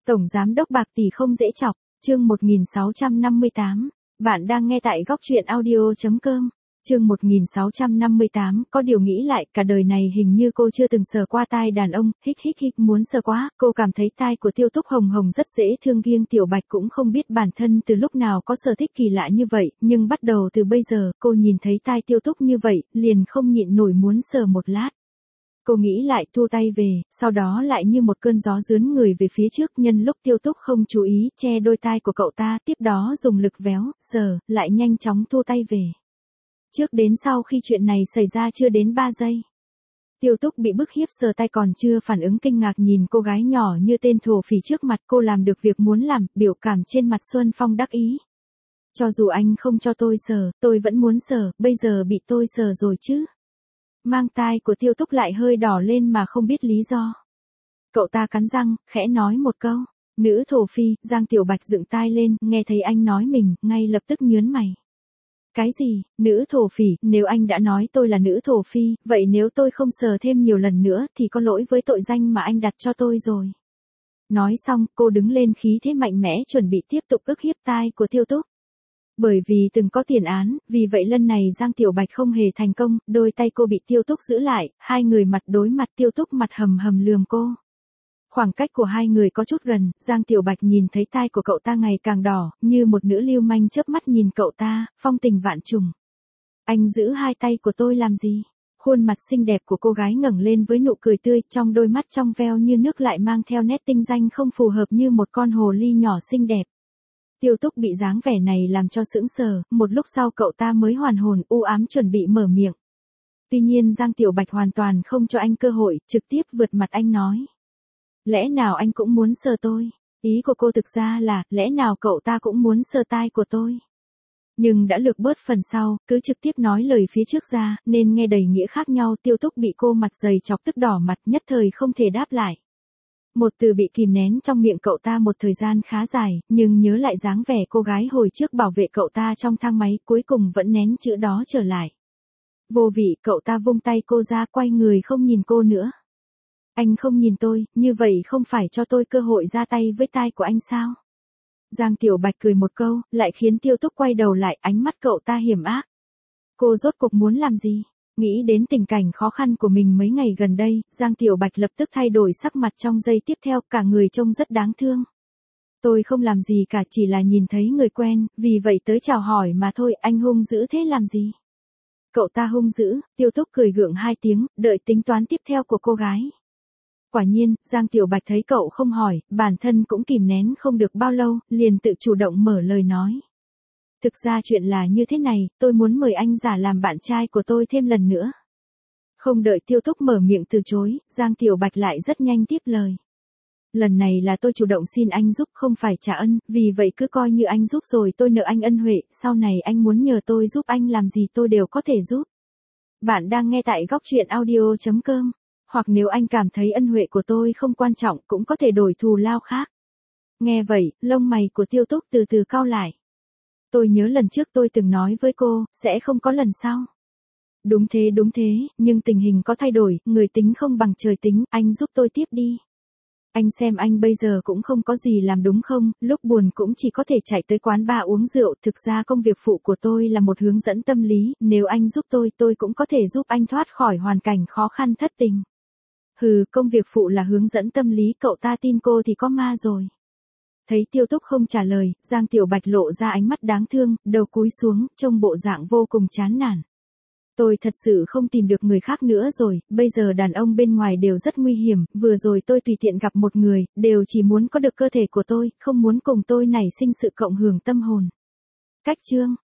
Tổng giám đốc Bạc Tỷ không dễ chọc, chương 1658. Bạn đang nghe tại góc truyện audio.com. Chương 1658, có điều nghĩ lại, cả đời này hình như cô chưa từng sờ qua tai đàn ông, hích muốn sờ quá, cô cảm thấy tai của Tiêu Túc Hồng Hồng rất dễ thương, riêng Tiểu Bạch cũng không biết bản thân từ lúc nào có sở thích kỳ lạ như vậy, nhưng bắt đầu từ bây giờ, cô nhìn thấy tai Tiêu Túc như vậy, liền không nhịn nổi muốn sờ một lát. Cô nghĩ lại thu tay về, sau đó lại như một cơn gió rướn người về phía trước, nhân lúc Tiêu Túc không chú ý, che đôi tai của cậu ta, tiếp đó dùng lực véo, sờ, lại nhanh chóng thu tay về. Trước đến sau khi chuyện này xảy ra chưa đến 3 giây. Tiêu Túc bị bức hiếp sờ tay còn chưa phản ứng kinh ngạc nhìn cô gái nhỏ như tên thổ phỉ trước mặt, cô làm được việc muốn làm, biểu cảm trên mặt Xuân Phong đắc ý. Cho dù anh không cho tôi sờ, tôi vẫn muốn sờ, bây giờ bị tôi sờ rồi chứ. Mang tai của Tiêu Túc lại hơi đỏ lên mà không biết lý do. Cậu ta cắn răng, khẽ nói một câu. Nữ thổ phi, Giang Tiểu Bạch dựng tai lên, nghe thấy anh nói mình, ngay lập tức nhớn mày. Cái gì, nữ thổ phỉ, nếu anh đã nói tôi là nữ thổ phi, vậy nếu tôi không sờ thêm nhiều lần nữa thì có lỗi với tội danh mà anh đặt cho tôi rồi. Nói xong, cô đứng lên khí thế mạnh mẽ chuẩn bị tiếp tục ức hiếp tai của Tiêu Túc. Bởi vì từng có tiền án, vì vậy lần này Giang Tiểu Bạch không hề thành công, đôi tay cô bị Tiêu Túc giữ lại, hai người mặt đối mặt, Tiêu Túc mặt hầm hầm lườm cô. Khoảng cách của hai người có chút gần, Giang Tiểu Bạch nhìn thấy tai của cậu ta ngày càng đỏ, như một nữ lưu manh chớp mắt nhìn cậu ta, phong tình vạn trùng. Anh giữ hai tay của tôi làm gì? Khuôn mặt xinh đẹp của cô gái ngẩng lên với nụ cười tươi, trong đôi mắt trong veo như nước lại mang theo nét tinh danh không phù hợp như một con hồ ly nhỏ xinh đẹp. Tiêu Túc bị dáng vẻ này làm cho sững sờ, một lúc sau cậu ta mới hoàn hồn, u ám chuẩn bị mở miệng. Tuy nhiên Giang Tiểu Bạch hoàn toàn không cho anh cơ hội, trực tiếp vượt mặt anh nói. Lẽ nào anh cũng muốn sờ tôi? Ý của cô thực ra là, lẽ nào cậu ta cũng muốn sờ tai của tôi? Nhưng đã lược bớt phần sau, cứ trực tiếp nói lời phía trước ra, nên nghe đầy nghĩa khác nhau. Tiêu Túc bị cô mặt dày chọc tức đỏ mặt, nhất thời không thể đáp lại. Một từ bị kìm nén trong miệng cậu ta một thời gian khá dài, nhưng nhớ lại dáng vẻ cô gái hồi trước bảo vệ cậu ta trong thang máy, cuối cùng vẫn nén chữ đó trở lại. Vô vị, cậu ta vung tay cô ra, quay người không nhìn cô nữa. Anh không nhìn tôi, như vậy không phải cho tôi cơ hội ra tay với tai của anh sao? Giang Tiểu Bạch cười một câu, lại khiến Tiêu Túc quay đầu lại, ánh mắt cậu ta hiểm ác. Cô rốt cuộc muốn làm gì? Nghĩ đến tình cảnh khó khăn của mình mấy ngày gần đây, Giang Tiểu Bạch lập tức thay đổi sắc mặt trong giây tiếp theo, cả người trông rất đáng thương. Tôi không làm gì cả, chỉ là nhìn thấy người quen, vì vậy tới chào hỏi mà thôi, anh hung dữ thế làm gì? Cậu ta hung dữ, Tiêu Túc cười gượng hai tiếng, đợi tính toán tiếp theo của cô gái. Quả nhiên, Giang Tiểu Bạch thấy cậu không hỏi, bản thân cũng kìm nén không được bao lâu, liền tự chủ động mở lời nói. Thực ra chuyện là như thế này, tôi muốn mời anh giả làm bạn trai của tôi thêm lần nữa. Không đợi Tiêu Túc mở miệng từ chối, Giang Tiểu Bạch lại rất nhanh tiếp lời. Lần này là tôi chủ động xin anh giúp, không phải trả ân, vì vậy cứ coi như anh giúp rồi, tôi nợ anh ân huệ, sau này anh muốn nhờ tôi giúp anh làm gì tôi đều có thể giúp. Bạn đang nghe tại góc truyện audio.com. Hoặc nếu anh cảm thấy ân huệ của tôi không quan trọng, cũng có thể đổi thù lao khác. Nghe vậy, lông mày của Tiêu Túc từ từ cau lại. Tôi nhớ lần trước tôi từng nói với cô, sẽ không có lần sau. Đúng thế, nhưng tình hình có thay đổi, người tính không bằng trời tính, anh giúp tôi tiếp đi. Anh xem anh bây giờ cũng không có gì làm đúng không, lúc buồn cũng chỉ có thể chạy tới quán bar uống rượu, thực ra công việc phụ của tôi là một hướng dẫn tâm lý, nếu anh giúp tôi cũng có thể giúp anh thoát khỏi hoàn cảnh khó khăn thất tình. Hừ, công việc phụ là hướng dẫn tâm lý, cậu ta tin cô thì có ma rồi. Thấy Tiêu Túc không trả lời, Giang Tiểu Bạch lộ ra ánh mắt đáng thương, đầu cúi xuống, trông bộ dạng vô cùng chán nản. Tôi thật sự không tìm được người khác nữa rồi, bây giờ đàn ông bên ngoài đều rất nguy hiểm, vừa rồi tôi tùy tiện gặp một người, đều chỉ muốn có được cơ thể của tôi, không muốn cùng tôi nảy sinh sự cộng hưởng tâm hồn. Cách chương